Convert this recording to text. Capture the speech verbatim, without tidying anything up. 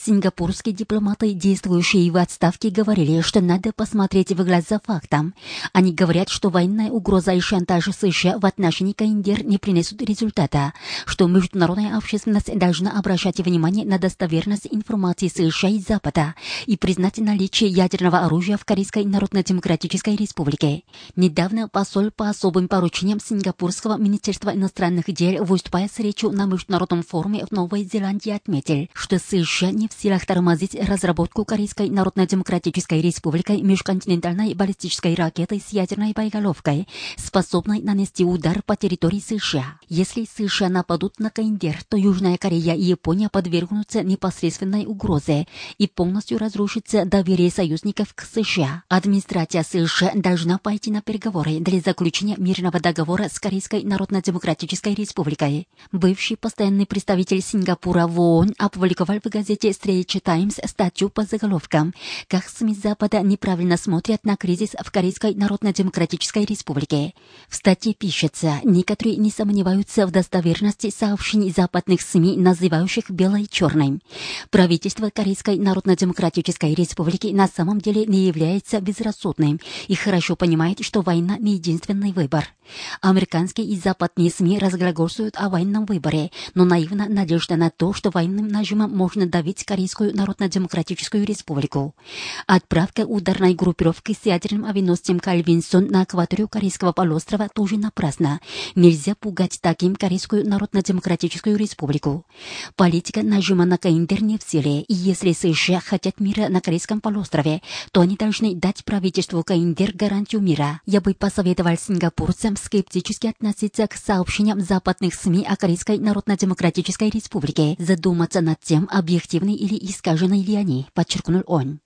Сингапурские дипломаты, действующие в отставке, говорили, что надо посмотреть в глаза фактам. Они говорят, что военная угроза и шантаж США в отношении КНДР не принесут результата, что международная общественность должна обращать внимание на достоверность информации США и Запада и признать наличие ядерного оружия в Корейской Народно-Демократической Республике. Недавно посол по особым поручениям Сингапурского министерства иностранных дел, выступая с речью на международном форуме в Новой Зеландии, отметил, что США не в силах тормозить разработку Корейской Народно-Демократической Республикой межконтинентальной баллистической ракеты с ядерной боеголовкой, способной нанести удар по территории США. Если США нападут на КНДР, то Южная Корея и Япония подвергнутся непосредственной угрозе и полностью разрушится доверие союзников к США. Администрация США должна пойти на переговоры для заключения мирного договора с Корейской Народно-Демократической Республикой. Бывший постоянный представитель Сингапура в ООН опубликовал в газете Straits Times статью по заголовкам «Как СМИ Запада неправильно смотрят на кризис в Корейской Народно-Демократической Республике». В статье пишется, некоторые не сомневаются в достоверности сообщений западных СМИ, называющих белой черной. Правительство Корейской Народно-Демократической Республики на самом деле не является безрассудным и хорошо понимает, что война не единственный выбор. Американские и западные СМИ разглагольствуют о военном выборе, но наивна надежда на то, что военным нажимом можно давить Корейскую Народно-Демократическую Республику. Отправка ударной группировки с ядерным авианосцем Карл Винсон на акваторию Корейского полуострова тоже напрасно. Нельзя пугать таким Корейскую Народно-Демократическую Республику. Политика нажима на КНДР не в силе, и если США хотят мира на Корейском полуострове, то они должны дать правительству КНДР гарантию мира. Я бы посоветовал сингапурцам скептически относиться к сообщениям западных СМИ о Корейской Народно-Демократической Республике, задуматься над тем, объективны или искажены ли они, подчеркнул он.